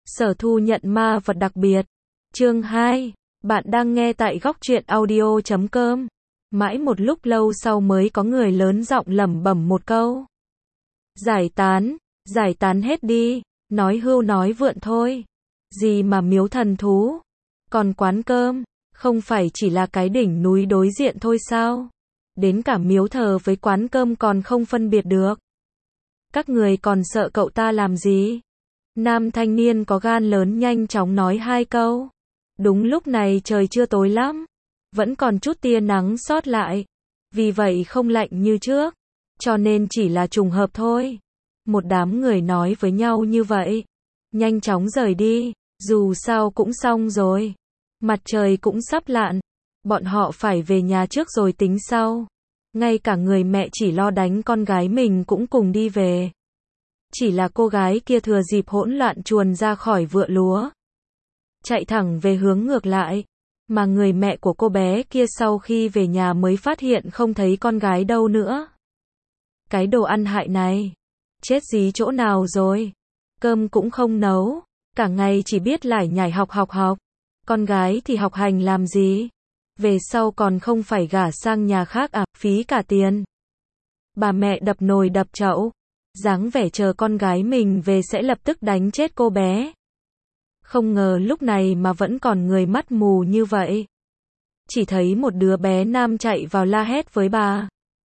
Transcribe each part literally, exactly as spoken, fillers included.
Sở Thu nhận ma vật đặc biệt. Chương hai. Bạn đang nghe tại góc truyện audio chấm com. Mãi một lúc lâu sau mới có người lớn giọng lẩm bẩm một câu. Giải tán, giải tán hết đi, nói hưu nói vượn thôi. Gì mà miếu thần thú, còn quán cơm, không phải chỉ là cái đỉnh núi đối diện thôi sao? Đến cả miếu thờ với quán cơm còn không phân biệt được. Các người còn sợ cậu ta làm gì? Nam thanh niên có gan lớn nhanh chóng nói hai câu. Đúng lúc này trời chưa tối lắm, vẫn còn chút tia nắng sót lại, vì vậy không lạnh như trước, cho nên chỉ là trùng hợp thôi. Một đám người nói với nhau như vậy, nhanh chóng rời đi, dù sao cũng xong rồi. Mặt trời cũng sắp lặn, bọn họ phải về nhà trước rồi tính sau. Ngay cả người mẹ chỉ lo đánh con gái mình cũng cùng đi về. Chỉ là cô gái kia thừa dịp hỗn loạn chuồn ra khỏi vựa lúa, chạy thẳng về hướng ngược lại, mà người mẹ của cô bé kia sau khi về nhà mới phát hiện không thấy con gái đâu nữa. Cái đồ ăn hại này, chết dí chỗ nào rồi? Cơm cũng không nấu, cả ngày chỉ biết lải nhải học học học. Con gái thì học hành làm gì? Về sau còn không phải gả sang nhà khác à, phí cả tiền. Bà mẹ đập nồi đập chậu, dáng vẻ chờ con gái mình về sẽ lập tức đánh chết cô bé. Không ngờ lúc này mà vẫn còn người mắt mù như vậy. Chỉ thấy một đứa bé nam chạy vào la hét với bà.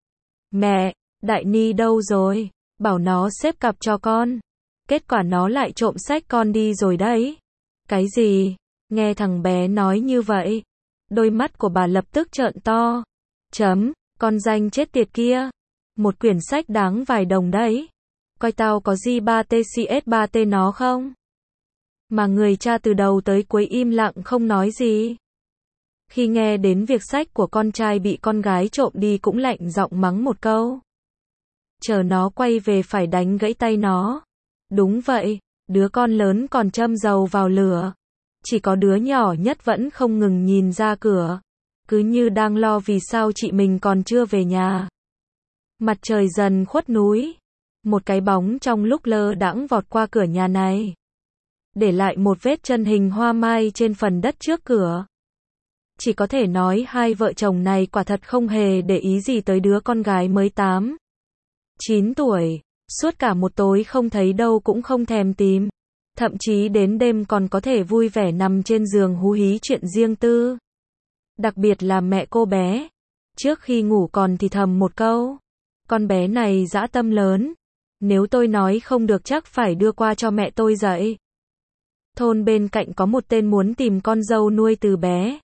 Mẹ, Đại Ni đâu rồi? Bảo nó xếp cặp cho con. Kết quả nó lại trộm xách con đi rồi đấy. Cái gì? Nghe thằng bé nói như vậy, đôi mắt của bà lập tức trợn to. Chấm, con danh chết tiệt kia. Một quyển sách đáng vài đồng đấy. Coi tao có G ba T C S ba T nó không? Mà người cha từ đầu tới cuối im lặng không nói gì. Khi nghe đến việc sách của con trai bị con gái trộm đi cũng lạnh giọng mắng một câu. Chờ nó quay về phải đánh gãy tay nó. Đúng vậy, đứa con lớn còn châm dầu vào lửa. Chỉ có đứa nhỏ nhất vẫn không ngừng nhìn ra cửa. Cứ như đang lo vì sao chị mình còn chưa về nhà. Mặt trời dần khuất núi. Một cái bóng trong lúc lơ đãng vọt qua cửa nhà này, để lại một vết chân hình hoa mai trên phần đất trước cửa. Chỉ có thể nói hai vợ chồng này quả thật không hề để ý gì tới đứa con gái mới tám, chín tuổi. Suốt cả một tối không thấy đâu cũng không thèm tìm. Thậm chí đến đêm còn có thể vui vẻ nằm trên giường hú hí chuyện riêng tư. Đặc biệt là mẹ cô bé. Trước khi ngủ còn thì thầm một câu. Con bé này dã tâm lớn. Nếu tôi nói không được chắc phải đưa qua cho mẹ tôi dạy. Thôn bên cạnh có một tên muốn tìm con dâu nuôi từ bé.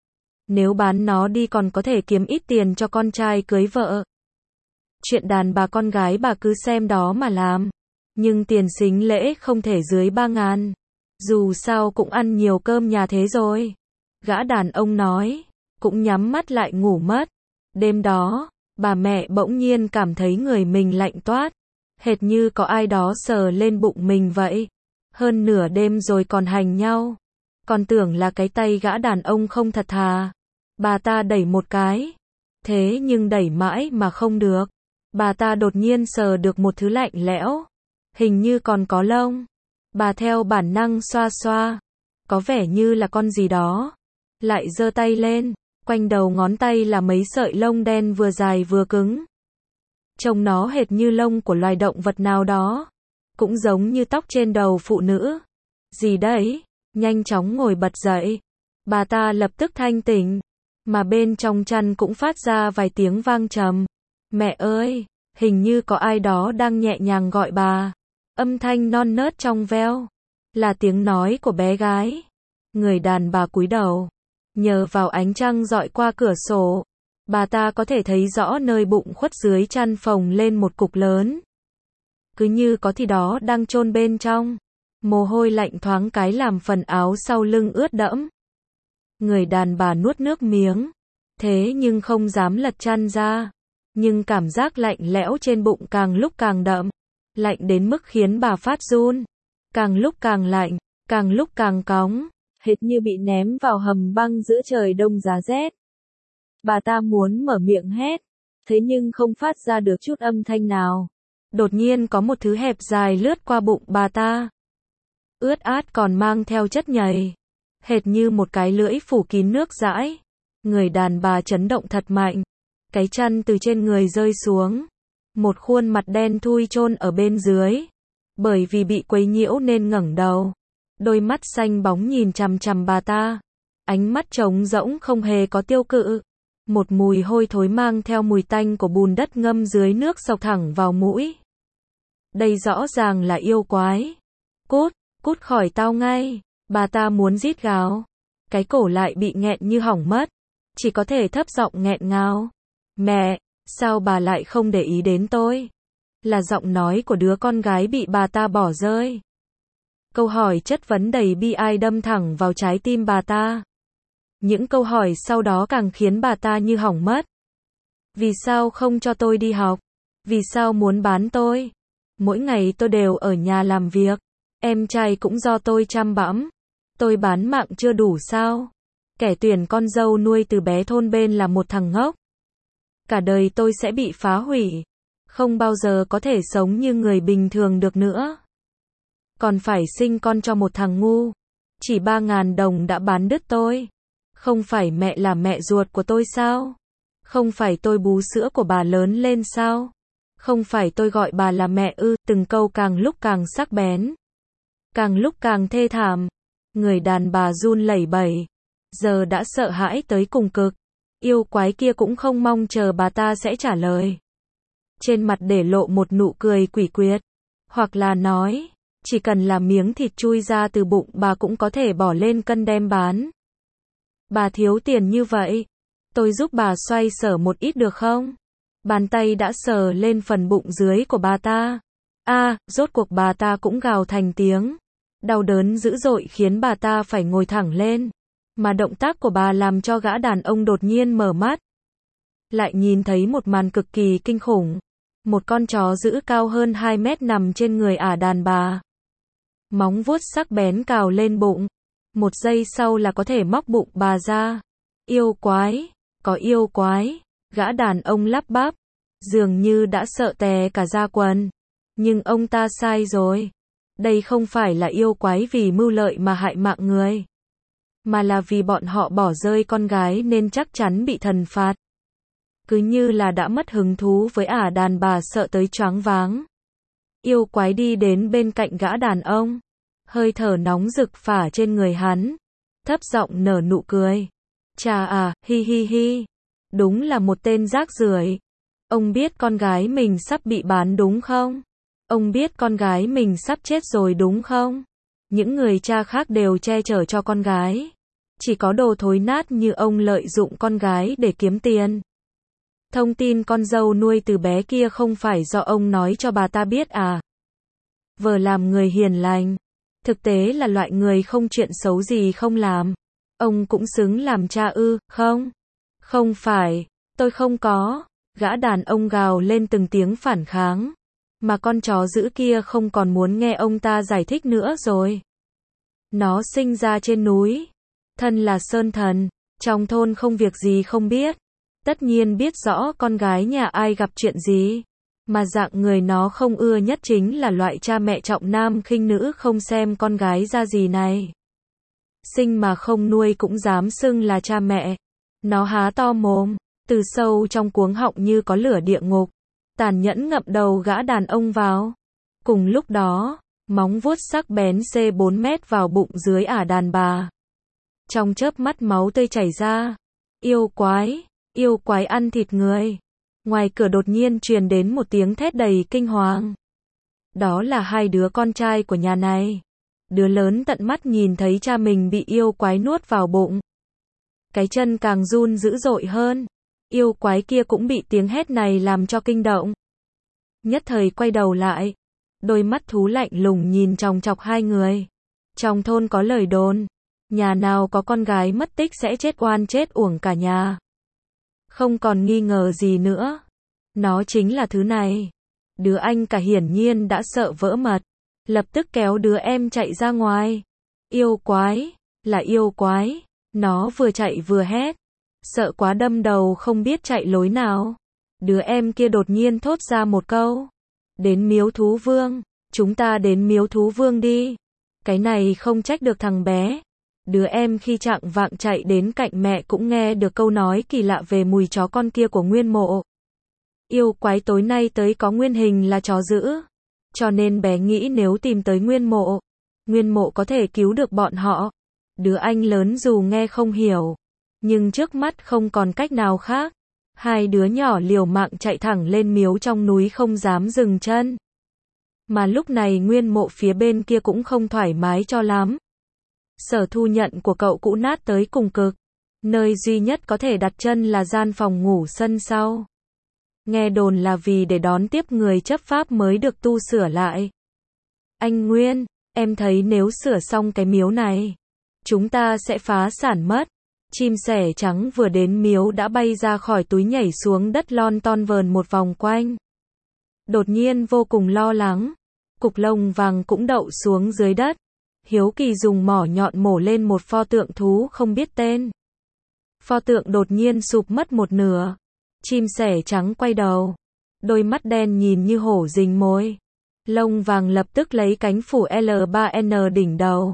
Nếu bán nó đi còn có thể kiếm ít tiền cho con trai cưới vợ. Chuyện đàn bà con gái bà cứ xem đó mà làm. Nhưng tiền sính lễ không thể dưới ba ngàn. Dù sao cũng ăn nhiều cơm nhà thế rồi. Gã đàn ông nói. Cũng nhắm mắt lại ngủ mất. Đêm đó, bà mẹ bỗng nhiên cảm thấy người mình lạnh toát. Hệt như có ai đó sờ lên bụng mình vậy. Hơn nửa đêm rồi còn hành nhau. Còn tưởng là cái tay gã đàn ông không thật thà. Bà ta đẩy một cái. Thế nhưng đẩy mãi mà không được. Bà ta đột nhiên sờ được một thứ lạnh lẽo. Hình như còn có lông. Bà theo bản năng xoa xoa. Có vẻ như là con gì đó. Lại giơ tay lên. Quanh đầu ngón tay là mấy sợi lông đen vừa dài vừa cứng. Trông nó hệt như lông của loài động vật nào đó. Cũng giống như tóc trên đầu phụ nữ. Gì đấy? Nhanh chóng ngồi bật dậy. Bà ta lập tức thanh tỉnh. Mà bên trong chăn cũng phát ra vài tiếng vang trầm. Mẹ ơi! Hình như có ai đó đang nhẹ nhàng gọi bà. Âm thanh non nớt trong veo. Là tiếng nói của bé gái. Người đàn bà cúi đầu. Nhờ vào ánh trăng dọi qua cửa sổ, bà ta có thể thấy rõ nơi bụng khuất dưới chăn phồng lên một cục lớn. Cứ như có gì đó đang chôn bên trong. Mồ hôi lạnh thoáng cái làm phần áo sau lưng ướt đẫm. Người đàn bà nuốt nước miếng. Thế nhưng không dám lật chăn ra. Nhưng cảm giác lạnh lẽo trên bụng càng lúc càng đậm. Lạnh đến mức khiến bà phát run. Càng lúc càng lạnh, càng lúc càng cóng. Hệt như bị ném vào hầm băng giữa trời đông giá rét. Bà ta muốn mở miệng hét. Thế nhưng không phát ra được chút âm thanh nào. Đột nhiên có một thứ hẹp dài lướt qua bụng bà ta. ướt át còn mang theo chất nhầy, hệt như một cái lưỡi phủ kín nước dãi. Người đàn bà chấn động thật mạnh, cái chăn từ trên người rơi xuống, một khuôn mặt đen thui chôn ở bên dưới, bởi vì bị quấy nhiễu nên ngẩng đầu, đôi mắt xanh bóng nhìn chằm chằm bà ta, ánh mắt trống rỗng không hề có tiêu cự, một mùi hôi thối mang theo mùi tanh của bùn đất ngâm dưới nước xộc thẳng vào mũi. Đây rõ ràng là yêu quái. Cút, cút khỏi tao ngay. Bà ta muốn rít gào, cái cổ lại bị nghẹn như hỏng mất, chỉ có thể thấp giọng nghẹn ngào. Mẹ, sao bà lại không để ý đến tôi? Là giọng nói của đứa con gái bị bà ta bỏ rơi. Câu hỏi chất vấn đầy bi ai đâm thẳng vào trái tim bà ta. Những câu hỏi sau đó càng khiến bà ta như hỏng mất. Vì sao không cho tôi đi học? Vì sao muốn bán tôi? Mỗi ngày tôi đều ở nhà làm việc, em trai cũng do tôi chăm bẵm. Tôi bán mạng chưa đủ sao? Kẻ tuyển con dâu nuôi từ bé thôn bên là một thằng ngốc. Cả đời tôi sẽ bị phá hủy, không bao giờ có thể sống như người bình thường được nữa. Còn phải sinh con cho một thằng ngu. Chỉ ba ngàn đồng đã bán đứt tôi. Không phải mẹ là mẹ ruột của tôi sao? Không phải tôi bú sữa của bà lớn lên sao? Không phải tôi gọi bà là mẹ ư? Từng câu càng lúc càng sắc bén, càng lúc càng thê thảm. Người đàn bà run lẩy bẩy, giờ đã sợ hãi tới cùng cực. Yêu quái kia cũng không mong chờ bà ta sẽ trả lời. Trên mặt để lộ một nụ cười quỷ quyệt, hoặc là nói, chỉ cần là miếng thịt chui ra từ bụng bà cũng có thể bỏ lên cân đem bán. Bà thiếu tiền như vậy, tôi giúp bà xoay sở một ít được không? Bàn tay đã sờ lên phần bụng dưới của bà ta. A, à, rốt cuộc bà ta cũng gào thành tiếng. Đau đớn dữ dội khiến bà ta phải ngồi thẳng lên. Mà động tác của bà làm cho gã đàn ông đột nhiên mở mắt. Lại nhìn thấy một màn cực kỳ kinh khủng. Một con chó dữ cao hơn hai mét nằm trên người ả đàn bà. Móng vuốt sắc bén cào lên bụng. Một giây sau là có thể móc bụng bà ra. Yêu quái, có yêu quái. Gã đàn ông lắp bắp, dường như đã sợ tè cả da quần. Nhưng ông ta sai rồi. Đây không phải là yêu quái vì mưu lợi mà hại mạng người, mà là vì bọn họ bỏ rơi con gái nên chắc chắn bị thần phạt. Cứ như là đã mất hứng thú với ả đàn bà sợ tới choáng váng. Yêu quái đi đến bên cạnh gã đàn ông, hơi thở nóng rực phả trên người hắn, thấp giọng nở nụ cười. Chà à, hi hi hi. Đúng là một tên rác rưởi. Ông biết con gái mình sắp bị bán đúng không? Ông biết con gái mình sắp chết rồi đúng không? Những người cha khác đều che chở cho con gái. Chỉ có đồ thối nát như ông lợi dụng con gái để kiếm tiền. Thông tin con dâu nuôi từ bé kia không phải do ông nói cho bà ta biết à? Vờ làm người hiền lành, thực tế là loại người không chuyện xấu gì không làm. Ông cũng xứng làm cha ư, không? Không phải, tôi không có. Gã đàn ông gào lên từng tiếng phản kháng. Mà con chó dữ kia không còn muốn nghe ông ta giải thích nữa rồi. Nó sinh ra trên núi, thân là sơn thần, trong thôn không việc gì không biết. Tất nhiên biết rõ con gái nhà ai gặp chuyện gì. Mà dạng người nó không ưa nhất chính là loại cha mẹ trọng nam khinh nữ không xem con gái ra gì này. Sinh mà không nuôi cũng dám xưng là cha mẹ. Nó há to mồm, từ sâu trong cuống họng như có lửa địa ngục, tàn nhẫn ngậm đầu gã đàn ông vào. Cùng lúc đó, móng vuốt sắc bén xê bốn mét vào bụng dưới ả đàn bà. Trong chớp mắt máu tươi chảy ra. Yêu quái, yêu quái ăn thịt người. Ngoài cửa đột nhiên truyền đến một tiếng thét đầy kinh hoàng. Đó là hai đứa con trai của nhà này. Đứa lớn tận mắt nhìn thấy cha mình bị yêu quái nuốt vào bụng. Cái chân càng run dữ dội hơn. Yêu quái kia cũng bị tiếng hét này làm cho kinh động. Nhất thời quay đầu lại. Đôi mắt thú lạnh lùng nhìn chòng chọc hai người. Trong thôn có lời đồn. Nhà nào có con gái mất tích sẽ chết oan chết uổng cả nhà. Không còn nghi ngờ gì nữa. Nó chính là thứ này. Đứa anh cả hiển nhiên đã sợ vỡ mật. Lập tức kéo đứa em chạy ra ngoài. Yêu quái, là yêu quái. Nó vừa chạy vừa hét. Sợ quá đâm đầu không biết chạy lối nào. Đứa em kia đột nhiên thốt ra một câu. Đến miếu thú vương. Chúng ta đến miếu thú vương đi. Cái này không trách được thằng bé. Đứa em khi trạng vạng chạy đến cạnh mẹ cũng nghe được câu nói kỳ lạ về mùi chó con kia của Nguyên Mộ. Yêu quái tối nay tới có nguyên hình là chó dữ. Cho nên bé nghĩ nếu tìm tới Nguyên Mộ, Nguyên Mộ có thể cứu được bọn họ. Đứa anh lớn dù nghe không hiểu, nhưng trước mắt không còn cách nào khác. Hai đứa nhỏ liều mạng chạy thẳng lên miếu trong núi không dám dừng chân. Mà lúc này Nguyên Mộ phía bên kia cũng không thoải mái cho lắm. Sở thu nhận của cậu cũ nát tới cùng cực. Nơi duy nhất có thể đặt chân là gian phòng ngủ sân sau. Nghe đồn là vì để đón tiếp người chấp pháp mới được tu sửa lại. Anh Nguyên, em thấy nếu sửa xong cái miếu này, chúng ta sẽ phá sản mất. Chim sẻ trắng vừa đến miếu đã bay ra khỏi túi nhảy xuống đất lon ton vờn một vòng quanh. Đột nhiên vô cùng lo lắng. Cục lông vàng cũng đậu xuống dưới đất. Hiếu kỳ dùng mỏ nhọn mổ lên một pho tượng thú không biết tên. Pho tượng đột nhiên sụp mất một nửa. Chim sẻ trắng quay đầu. Đôi mắt đen nhìn như hổ rình mồi. Lông vàng lập tức lấy cánh phủ L ba N đỉnh đầu.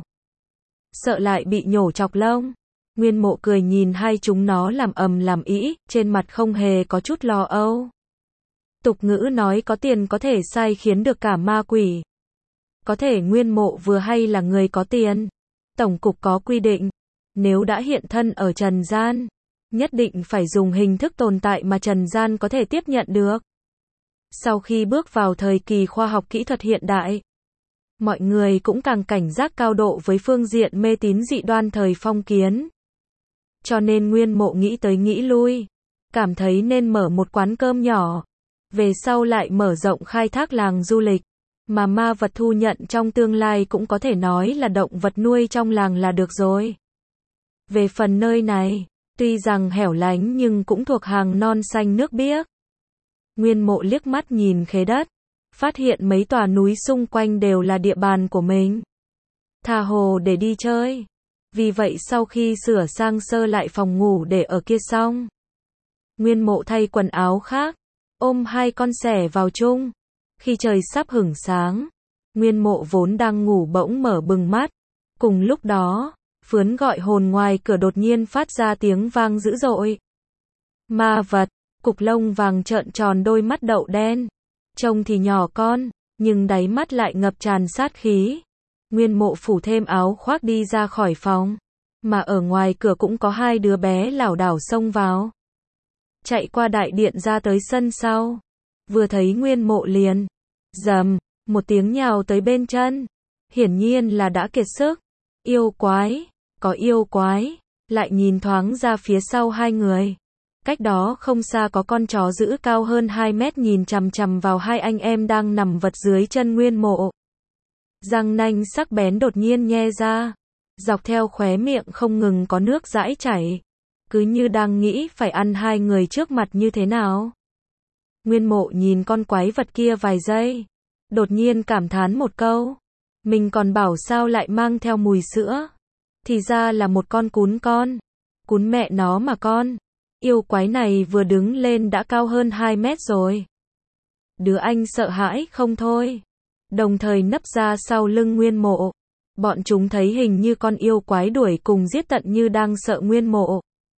Sợ lại bị nhổ chọc lông. Nguyên Mộ cười nhìn hai chúng nó làm ầm làm ĩ, trên mặt không hề có chút lo âu. Tục ngữ nói có tiền có thể sai khiến được cả ma quỷ. Có thể Nguyên Mộ vừa hay là người có tiền. Tổng cục có quy định, nếu đã hiện thân ở trần gian, nhất định phải dùng hình thức tồn tại mà trần gian có thể tiếp nhận được. Sau khi bước vào thời kỳ khoa học kỹ thuật hiện đại, mọi người cũng càng cảnh giác cao độ với phương diện mê tín dị đoan thời phong kiến. Cho nên Nguyên Mộ nghĩ tới nghĩ lui, cảm thấy nên mở một quán cơm nhỏ, về sau lại mở rộng khai thác làng du lịch, mà ma vật thu nhận trong tương lai cũng có thể nói là động vật nuôi trong làng là được rồi. Về phần nơi này, tuy rằng hẻo lánh nhưng cũng thuộc hàng non xanh nước biếc. Nguyên Mộ liếc mắt nhìn khế đất, phát hiện mấy tòa núi xung quanh đều là địa bàn của mình. Tha hồ để đi chơi. Vì vậy sau khi sửa sang sơ lại phòng ngủ để ở kia xong, Nguyên Mộ thay quần áo khác, ôm hai con sẻ vào chung. Khi trời sắp hửng sáng, Nguyên Mộ vốn đang ngủ bỗng mở bừng mắt. Cùng lúc đó, phướn gọi hồn ngoài cửa đột nhiên phát ra tiếng vang dữ dội. Ma vật, cục lông vàng trợn tròn đôi mắt đậu đen. Trông thì nhỏ con, nhưng đáy mắt lại ngập tràn sát khí. Nguyên Mộ phủ thêm áo khoác đi ra khỏi phòng. Mà ở ngoài cửa cũng có hai đứa bé lảo đảo xông vào. Chạy qua đại điện ra tới sân sau. Vừa thấy Nguyên Mộ liền. Dầm, một tiếng nhào tới bên chân. Hiển nhiên là đã kiệt sức. Yêu quái, có yêu quái. Lại nhìn thoáng ra phía sau hai người. Cách đó không xa có con chó dữ cao hơn hai mét nhìn chằm chằm vào hai anh em đang nằm vật dưới chân Nguyên Mộ. Răng nanh sắc bén đột nhiên nhe ra. Dọc theo khóe miệng không ngừng có nước dãi chảy. Cứ như đang nghĩ phải ăn hai người trước mặt như thế nào. Nguyên Mộ nhìn con quái vật kia vài giây. Đột nhiên cảm thán một câu. Mình còn bảo sao lại mang theo mùi sữa. Thì ra là một con cún con. Cún mẹ nó mà con. Yêu quái này vừa đứng lên đã cao hơn hai mét rồi. Đứa anh sợ hãi không thôi. Đồng thời nấp ra sau lưng Nguyên Mộ. Bọn chúng thấy hình như con yêu quái đuổi cùng giết tận như đang sợ Nguyên Mộ.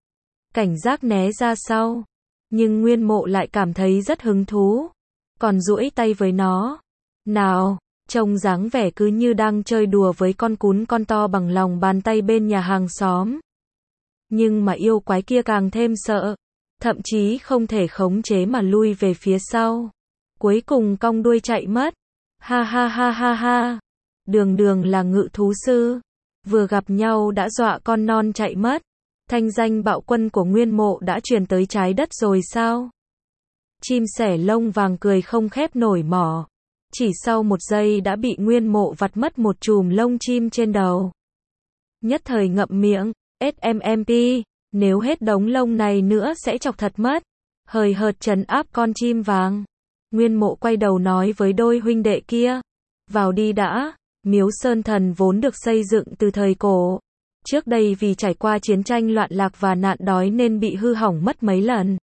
Cảnh giác né ra sau. Nhưng Nguyên Mộ lại cảm thấy rất hứng thú. Còn duỗi tay với nó. Nào, trông dáng vẻ cứ như đang chơi đùa với con cún con to bằng lòng bàn tay bên nhà hàng xóm. Nhưng mà yêu quái kia càng thêm sợ. Thậm chí không thể khống chế mà lui về phía sau. Cuối cùng cong đuôi chạy mất. Ha ha ha ha ha. Đường đường là ngự thú sư. Vừa gặp nhau đã dọa con non chạy mất. Thanh danh bạo quân của Nguyên Mộ đã truyền tới trái đất rồi sao? Chim sẻ lông vàng cười không khép nổi mỏ. Chỉ sau một giây đã bị Nguyên Mộ vặt mất một chùm lông chim trên đầu. Nhất thời ngậm miệng. ét em em pê, nếu hết đống lông này nữa sẽ chọc thật mất. Hời hợt trấn áp con chim vàng. Nguyên Mộ quay đầu nói với đôi huynh đệ kia. Vào đi đã. Miếu Sơn Thần vốn được xây dựng từ thời cổ. Trước đây vì trải qua chiến tranh loạn lạc và nạn đói nên bị hư hỏng mất mấy lần.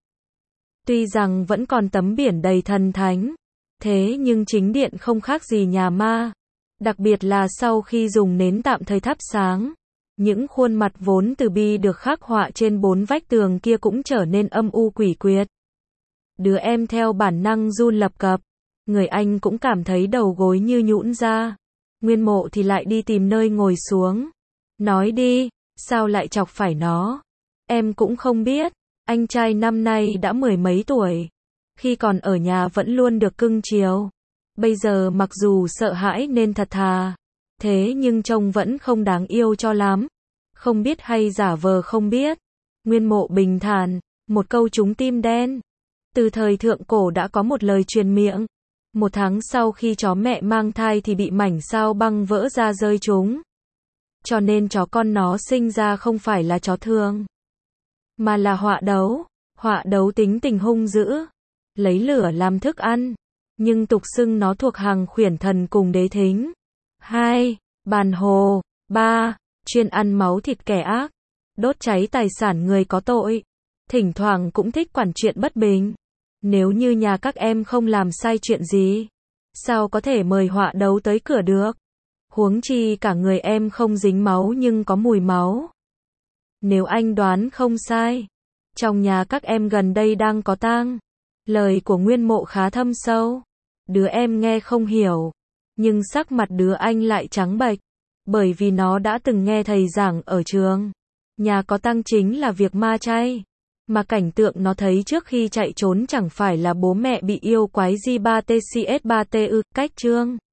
Tuy rằng vẫn còn tấm biển đầy thần thánh. Thế nhưng chính điện không khác gì nhà ma. Đặc biệt là sau khi dùng nến tạm thời thắp sáng, những khuôn mặt vốn từ bi được khắc họa trên bốn vách tường kia cũng trở nên âm u quỷ quyệt. Đứa em theo bản năng run lập cập, người anh cũng cảm thấy đầu gối như nhũn ra. Nguyên Mộ thì lại đi tìm nơi ngồi xuống. Nói đi, sao lại chọc phải nó? Em cũng không biết, anh trai năm nay đã mười mấy tuổi. Khi còn ở nhà vẫn luôn được cưng chiều. Bây giờ mặc dù sợ hãi nên thật thà, thế nhưng trông vẫn không đáng yêu cho lắm. Không biết hay giả vờ không biết. Nguyên Mộ bình thản, một câu trúng tim đen. Từ thời thượng cổ đã có một lời truyền miệng. Một tháng sau khi chó mẹ mang thai thì bị mảnh sao băng vỡ ra rơi chúng. Cho nên chó con nó sinh ra không phải là chó thường, mà là họa đấu. Họa đấu tính tình hung dữ, lấy lửa làm thức ăn, nhưng tục xưng nó thuộc hàng khuyển thần cùng đế thính. hai. Bàn hồ. ba. Chuyên ăn máu thịt kẻ ác, đốt cháy tài sản người có tội. Thỉnh thoảng cũng thích quản chuyện bất bình. Nếu như nhà các em không làm sai chuyện gì, sao có thể mời họa đấu tới cửa được? Huống chi cả người em không dính máu nhưng có mùi máu. Nếu anh đoán không sai, trong nhà các em gần đây đang có tang. Lời của Nguyên Mộ khá thâm sâu. Đứa em nghe không hiểu, nhưng sắc mặt đứa anh lại trắng bệch, bởi vì nó đã từng nghe thầy giảng ở trường. Nhà có tang chính là việc ma chay. Mà cảnh tượng nó thấy trước khi chạy trốn chẳng phải là bố mẹ bị yêu quái G ba T C S ba T ư, cách chương.